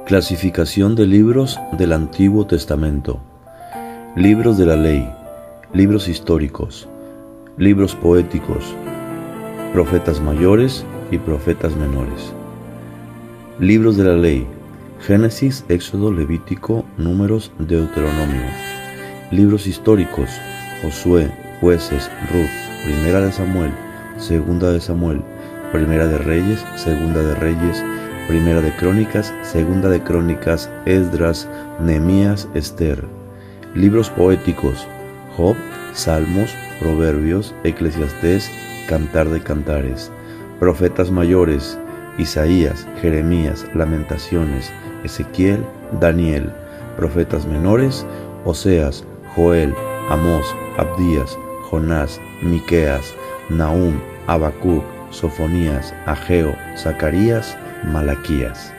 Clasificación de libros del Antiguo Testamento. Libros de la ley, libros históricos, libros poéticos, profetas mayores y profetas menores. Libros de la ley: Génesis, Éxodo, Levítico, Números, Deuteronomio. Libros históricos: Josué, Jueces, Ruth, Primera de Samuel, Segunda de Samuel, Primera de Reyes, Segunda de Reyes, Primera de Crónicas, Segunda de Crónicas, Esdras, Nehemías, Esther. Libros poéticos: Job, Salmos, Proverbios, Eclesiastés, Cantar de Cantares. Profetas mayores: Isaías, Jeremías, Lamentaciones, Ezequiel, Daniel. Profetas menores: Oseas, Joel, Amós, Abdías, Jonás, Miqueas, Nahum, Habacuc, Sofonías, Ageo, Zacarías, Malaquías.